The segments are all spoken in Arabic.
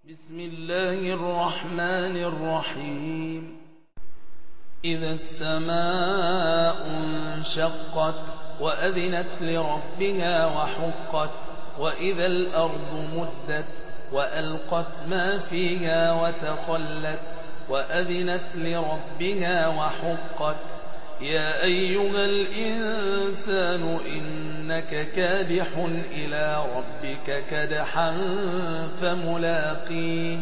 بسم الله الرحمن الرحيم. إذا السماء انشقت وأذنت لربها وحقت وإذا الأرض مدت وألقت ما فيها وتخلت وأذنت لربها وحقت يا أيها الإنسان إنك كادح إلى ربك كدحا فملاقيه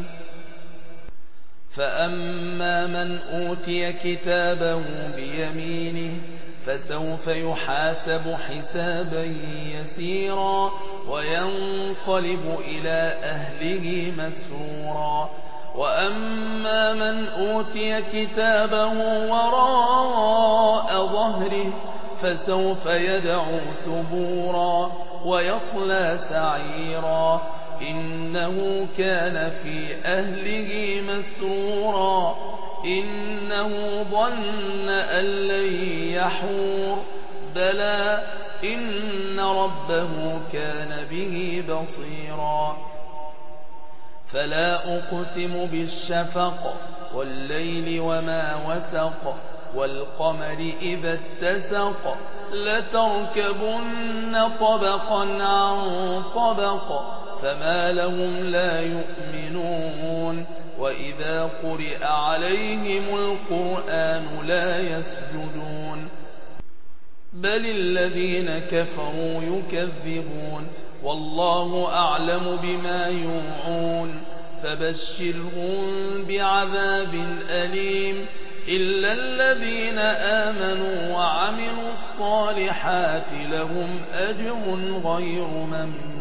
فأما من أوتي كتابه بيمينه فسوف يحاسب حسابا يسيرا وينقلب إلى أهله مسرورا وأما من أوتي كتابه وراء ظهره فسوف يدعو ثبورا ويصلى سعيرا إنه كان في أهله مسرورا إنه ظن أن لن يحور بلى إن ربه كان به بصيرا فلا أقسم بالشفق والليل وما وسق والقمر إذا اتسق لتركبن طبقا عن طبق فما لهم لا يؤمنون وإذا قرئ عليهم القرآن لا يسجدون بل الذين كفروا يكذبون والله أعلم بما يوعون فبشرهم بعذاب أليم إلا الذين آمنوا وعملوا الصالحات لهم أجر غير ممنون